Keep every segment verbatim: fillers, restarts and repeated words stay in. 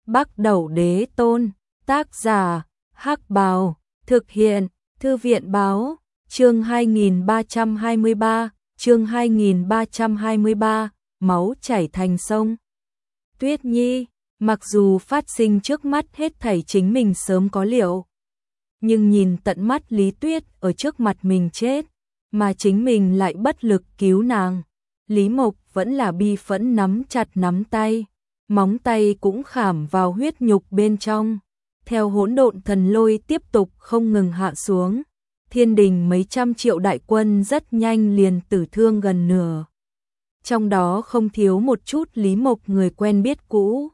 Bắc Đẩu Đế Tôn, tác giả, Hắc Bào, thực hiện, Thư viện báo, chương hai nghìn ba trăm hai mươi ba, chương hai nghìn ba trăm hai mươi ba, máu chảy thành sông. Tuyết Nhi, mặc dù phát sinh trước mắt hết thảy chính mình sớm có liệu, nhưng nhìn tận mắt Lý Tuyết ở trước mặt mình chết, mà chính mình lại bất lực cứu nàng. Lý Mộc vẫn là bi phẫn nắm chặt nắm tay, móng tay cũng khảm vào huyết nhục bên trong. Theo hỗn độn thần lôi tiếp tục không ngừng hạ xuống, thiên đình mấy trăm triệu đại quân rất nhanh liền tử thương gần nửa. Trong đó không thiếu một chút Lý Mộc người quen biết cũ,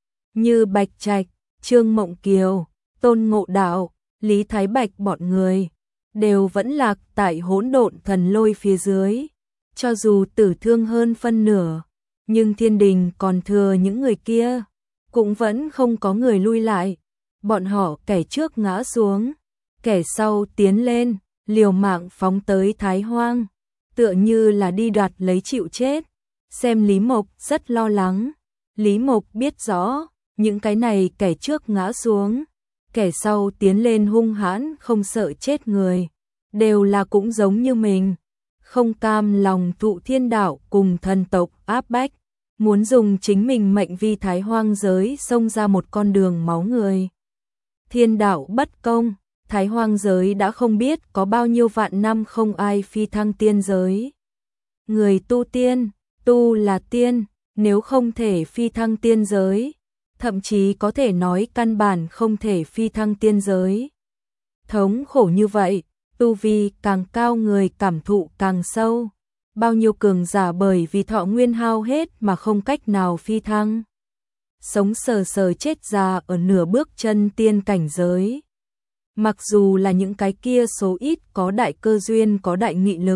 như Bạch Trạch, Trương Mộng Kiều, Tôn Ngộ Đạo, Lý Thái Bạch bọn người, đều vẫn lạc tại hỗn độn thần lôi phía dưới. Cho dù tử thương hơn phân nửa, nhưng thiên đình còn thừa những người kia, cũng vẫn không có người lui lại. Bọn họ kẻ trước ngã xuống, kẻ sau tiến lên, liều mạng phóng tới Thái Hoang, tựa như là đi đoạt lấy chịu chết. Xem Lý Mộc rất lo lắng. Lý Mộc biết rõ, những cái này kẻ trước ngã xuống, kẻ sau tiến lên hung hãn không sợ chết người, đều là cũng giống như mình, không cam lòng thụ thiên đạo cùng thần tộc áp bách, muốn dùng chính mình mệnh vi Thái Hoang giới xông ra một con đường máu người. Thiên đạo bất công, Thái Hoang giới đã không biết có bao nhiêu vạn năm không ai phi thăng tiên giới. Người tu tiên, tu là tiên, nếu không thể phi thăng tiên giới, thậm chí có thể nói căn bản không thể phi thăng tiên giới. Thống khổ như vậy, tu vi càng cao người cảm thụ càng sâu. Bao nhiêu cường giả bởi vì thọ nguyên hao hết mà không cách nào phi thăng, sống sờ sờ chết già ở nửa bước chân tiên cảnh giới. Mặc dù là những cái kia số ít có đại cơ duyên có đại nghị lực,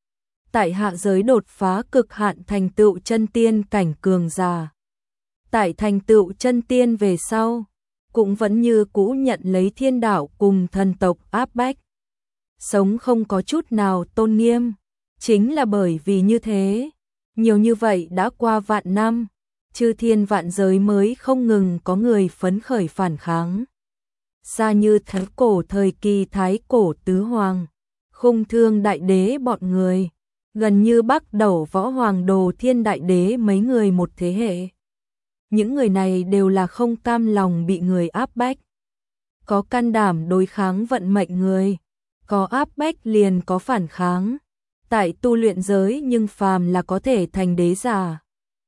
tại hạ giới đột phá cực hạn thành tựu chân tiên cảnh cường giả, tại thành tựu chân tiên về sau, cũng vẫn như cũ nhận lấy thiên đạo cùng thần tộc áp bách, sống không có chút nào tôn nghiêm. Chính là bởi vì như thế, nhiều như vậy đã qua vạn năm, chư thiên vạn giới mới không ngừng có người phấn khởi phản kháng. Xa như thái cổ thời kỳ thái cổ tứ hoàng, Khung Thương đại đế bọn người, gần như Bắc Đẩu Võ Hoàng Đồ Thiên đại đế mấy người một thế hệ. Những người này đều là không cam lòng bị người áp bách, có can đảm đối kháng vận mệnh người, có áp bách liền có phản kháng. Tại tu luyện giới nhưng phàm là có thể thành đế giả,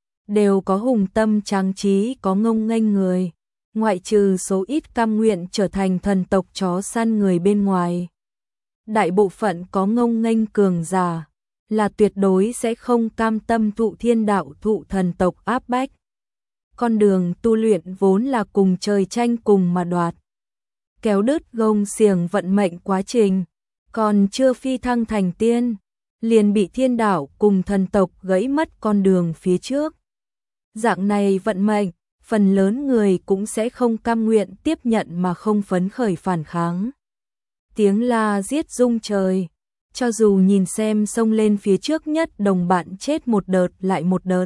đều có hùng tâm tráng trí, có ngông nghênh người, ngoại trừ số ít cam nguyện trở thành thần tộc chó săn người bên ngoài. Đại bộ phận có ngông nghênh cường giả, là tuyệt đối sẽ không cam tâm thụ thiên đạo thụ thần tộc áp bách. Con đường tu luyện vốn là cùng trời tranh cùng mà đoạt, kéo đứt gông xiềng vận mệnh quá trình, còn chưa phi thăng thành tiên, liền bị thiên đạo cùng thần tộc gãy mất con đường phía trước. Dạng này vận mệnh, phần lớn người cũng sẽ không cam nguyện tiếp nhận mà không phấn khởi phản kháng. Tiếng la giết rung trời, cho dù nhìn xem xông lên phía trước nhất đồng bạn chết một đợt lại một đợt.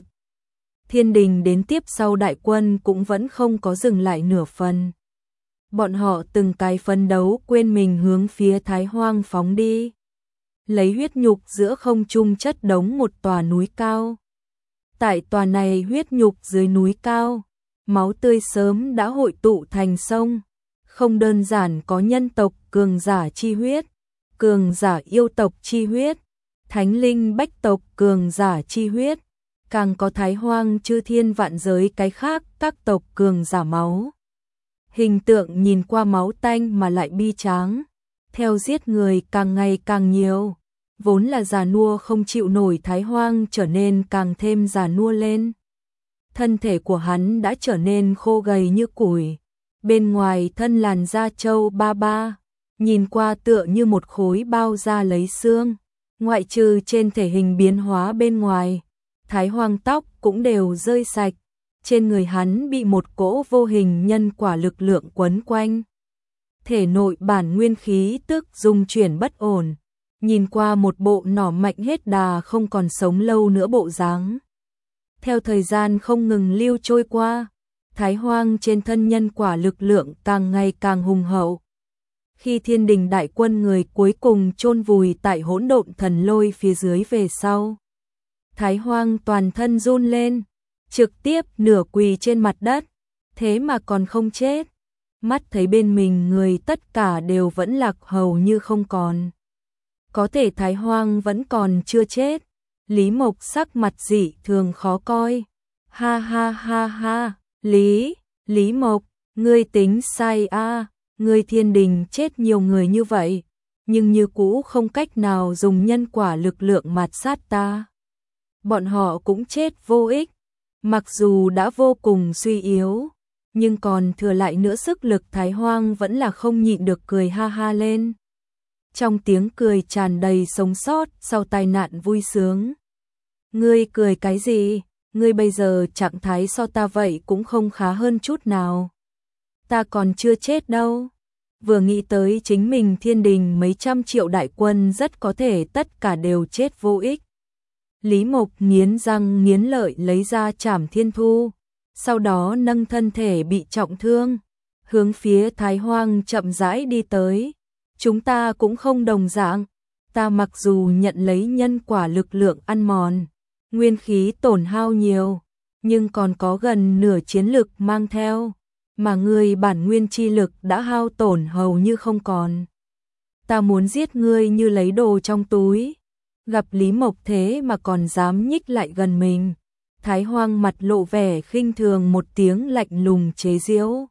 Thiên đình đến tiếp sau đại quân cũng vẫn không có dừng lại nửa phần. Bọn họ từng cái phấn đấu quên mình hướng phía Thái Hoang phóng đi, lấy huyết nhục giữa không trung chất đống một tòa núi cao. Tại tòa này huyết nhục dưới núi cao, máu tươi sớm đã hội tụ thành sông, không đơn giản có nhân tộc cường giả chi huyết, cường giả yêu tộc chi huyết, thánh linh bách tộc cường giả chi huyết, càng có Thái Hoang chư thiên vạn giới cái khác các tộc cường giả máu. Hình tượng nhìn qua máu tanh mà lại bi tráng, theo giết người càng ngày càng nhiều, vốn là già nua không chịu nổi Thái Hoang trở nên càng thêm già nua lên. Thân thể của hắn đã trở nên khô gầy như củi, bên ngoài thân làn da trâu ba ba, nhìn qua tựa như một khối bao da lấy xương, ngoại trừ trên thể hình biến hóa bên ngoài, Thái Hoang tóc cũng đều rơi sạch, trên người hắn bị một cỗ vô hình nhân quả lực lượng quấn quanh. Thể nội bản nguyên khí tức dung chuyển bất ổn, nhìn qua một bộ nỏ mạnh hết đà không còn sống lâu nữa bộ dáng. Theo thời gian không ngừng lưu trôi qua, Thái Hoang trên thân nhân quả lực lượng càng ngày càng hùng hậu. Khi thiên đình đại quân người cuối cùng chôn vùi tại hỗn độn thần lôi phía dưới về sau, Thái Hoang toàn thân run lên, trực tiếp nửa quỳ trên mặt đất, thế mà còn không chết. Mắt thấy bên mình người tất cả đều vẫn lạc hầu như không còn. Có thể Thái Hoang vẫn còn chưa chết. Lý Mộc sắc mặt dị thường khó coi. Ha ha ha ha, Lý, Lý Mộc, ngươi tính sai a, à, ngươi thiên đình chết nhiều người như vậy, nhưng như cũ không cách nào dùng nhân quả lực lượng mạt sát ta. Bọn họ cũng chết vô ích, mặc dù đã vô cùng suy yếu, nhưng còn thừa lại nữa sức lực. Thái Hoang vẫn là không nhịn được cười ha ha lên. Trong tiếng cười tràn đầy sống sót sau tai nạn vui sướng. Ngươi cười cái gì? Ngươi bây giờ trạng thái so ta vậy cũng không khá hơn chút nào. Ta còn chưa chết đâu. Vừa nghĩ tới chính mình thiên đình mấy trăm triệu đại quân rất có thể tất cả đều chết vô ích. Lý Mộc nghiến răng nghiến lợi lấy ra Trảm Thiên Thu, sau đó nâng thân thể bị trọng thương, hướng phía Thái Hoang chậm rãi đi tới. Chúng ta cũng không đồng dạng, ta mặc dù nhận lấy nhân quả lực lượng ăn mòn, nguyên khí tổn hao nhiều, nhưng còn có gần nửa chiến lực mang theo, mà người bản nguyên chi lực đã hao tổn hầu như không còn. Ta muốn giết ngươi như lấy đồ trong túi. Gặp Lý Mộc thế mà còn dám nhích lại gần mình, Thái Hoang mặt lộ vẻ khinh thường, một tiếng lạnh lùng chế giễu.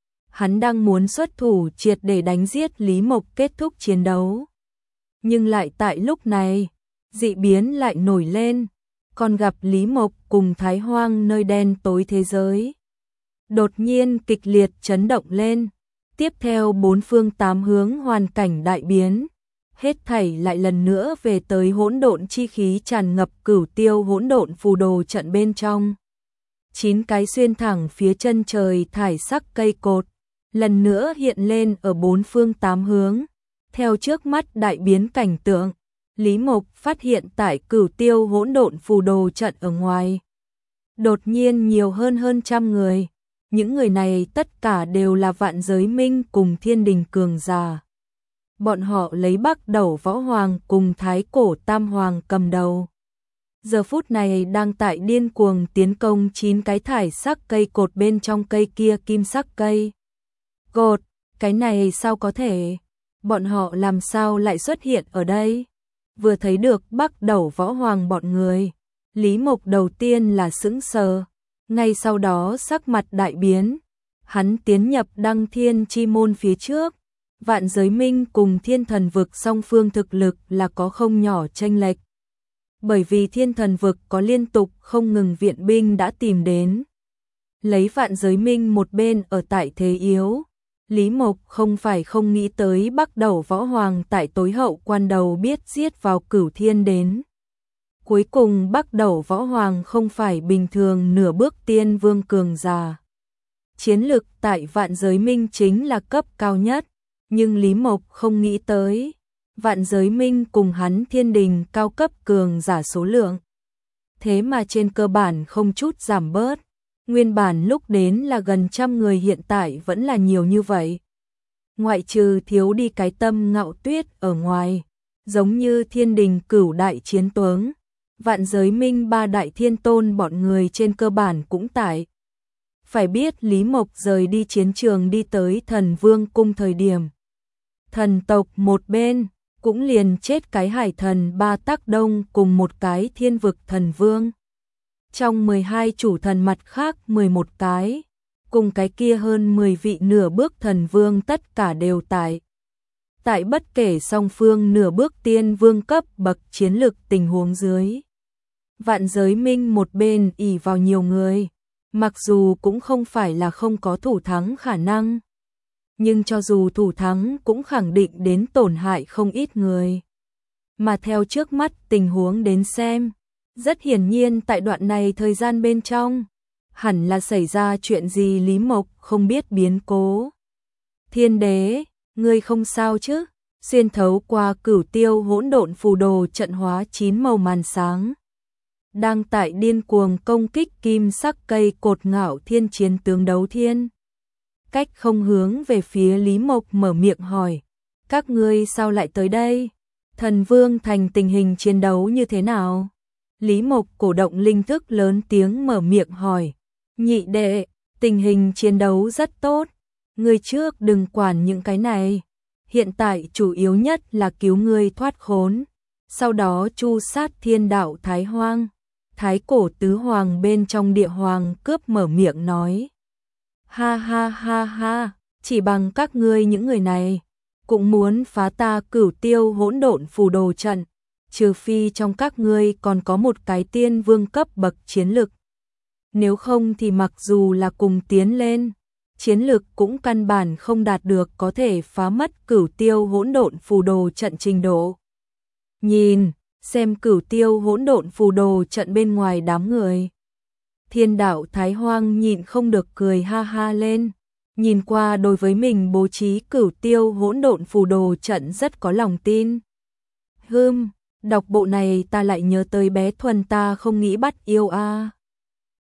Hắn đang muốn xuất thủ triệt để đánh giết Lý Mộc kết thúc chiến đấu. Nhưng lại tại lúc này, dị biến lại nổi lên, còn gặp Lý Mộc cùng Thái Hoang nơi đen tối thế giới. Đột nhiên kịch liệt chấn động lên, tiếp theo bốn phương tám hướng hoàn cảnh đại biến. Hết thảy lại lần nữa về tới hỗn độn chi khí tràn ngập cửu tiêu hỗn độn phù đồ trận bên trong. Chín cái xuyên thẳng phía chân trời thải sắc cây cột, lần nữa hiện lên ở bốn phương tám hướng. Theo trước mắt đại biến cảnh tượng, Lý Mộc phát hiện tại cửu tiêu hỗn độn phù đồ trận ở ngoài. Đột nhiên nhiều hơn hơn trăm người. Những người này tất cả đều là Vạn Giới Minh cùng thiên đình cường giả. Bọn họ lấy Bắc Đẩu Võ Hoàng cùng Thái Cổ Tam Hoàng cầm đầu. Giờ phút này đang tại điên cuồng tiến công chín cái thải sắc cây cột bên trong cây kia kim sắc cây cột. Cái này sao có thể? Bọn họ làm sao lại xuất hiện ở đây? Vừa thấy được Bắc Đẩu Võ Hoàng bọn người, Lý Mộc đầu tiên là sững sờ, ngay sau đó sắc mặt đại biến. Hắn tiến nhập Đăng Thiên Chi Môn phía trước. Vạn Giới Minh cùng Thiên Thần Vực song phương thực lực là có không nhỏ chênh lệch. Bởi vì Thiên Thần Vực có liên tục không ngừng viện binh đã tìm đến. Lấy Vạn Giới Minh một bên ở tại thế yếu, Lý Mộc không phải không nghĩ tới Bắc Đẩu Võ Hoàng tại tối hậu quan đầu biết giết vào Cửu Thiên đến. Cuối cùng Bắc Đẩu Võ Hoàng không phải bình thường nửa bước tiên vương cường giả. Chiến lực tại Vạn Giới Minh chính là cấp cao nhất. Nhưng Lý Mộc không nghĩ tới, Vạn Giới Minh cùng hắn thiên đình cao cấp cường giả số lượng. Thế mà trên cơ bản không chút giảm bớt, nguyên bản lúc đến là gần trăm người hiện tại vẫn là nhiều như vậy. Ngoại trừ thiếu đi cái Tâm Ngạo Tuyết ở ngoài, giống như thiên đình cửu đại chiến tướng, Vạn Giới Minh ba đại thiên tôn bọn người trên cơ bản cũng tại. Phải biết Lý Mộc rời đi chiến trường đi tới Thần Vương cung thời điểm. Thần tộc một bên, cũng liền chết cái Hải Thần Ba Tác Đông cùng một cái Thiên Vực Thần Vương. Trong mười hai chủ thần mặt khác mười một cái, cùng cái kia hơn mười vị nửa bước thần vương tất cả đều tại. Tại bất kể song phương nửa bước tiên vương cấp bậc chiến lực tình huống dưới. Vạn Giới Minh một bên ỷ vào nhiều người, mặc dù cũng không phải là không có thủ thắng khả năng. Nhưng cho dù thủ thắng cũng khẳng định đến tổn hại không ít người. Mà theo trước mắt tình huống đến xem, rất hiển nhiên tại đoạn này thời gian bên trong, hẳn là xảy ra chuyện gì. Lý Mộc không biết biến cố. Thiên đế, ngươi không sao chứ? Xuyên thấu qua cửu tiêu hỗn độn phù đồ trận hóa chín màu màn sáng. đang tại điên cuồng công kích kim sắc cây cột Ngạo Thiên chiến tướng đấu thiên. Cách không hướng về phía Lý Mộc mở miệng hỏi, các ngươi sao lại tới đây? Thần Vương Thành tình hình chiến đấu như thế nào? Lý Mộc cổ động linh thức lớn tiếng mở miệng hỏi, nhị đệ, tình hình chiến đấu rất tốt, ngươi trước đừng quản những cái này, hiện tại chủ yếu nhất là cứu ngươi thoát khốn, sau đó chu sát thiên đạo Thái Hoang. Thái cổ tứ hoàng bên trong địa hoàng cướp mở miệng nói, ha ha ha ha, chỉ bằng các ngươi những người này, cũng muốn phá ta Cửu Tiêu hỗn độn phù đồ trận, trừ phi trong các ngươi còn có một cái tiên vương cấp bậc chiến lực. Nếu không thì mặc dù là cùng tiến lên, chiến lực cũng căn bản không đạt được có thể phá mất Cửu Tiêu hỗn độn phù đồ trận trình độ. Nhìn, xem Cửu Tiêu hỗn độn phù đồ trận bên ngoài đám người. Thiên đạo Thái Hoang nhịn không được cười ha ha lên, nhìn qua đối với mình bố trí Cửu Tiêu hỗn độn phù đồ trận rất có lòng tin. Hừm, đọc bộ này ta lại nhớ tới bé Thuần ta không nghĩ bắt yêu a. À.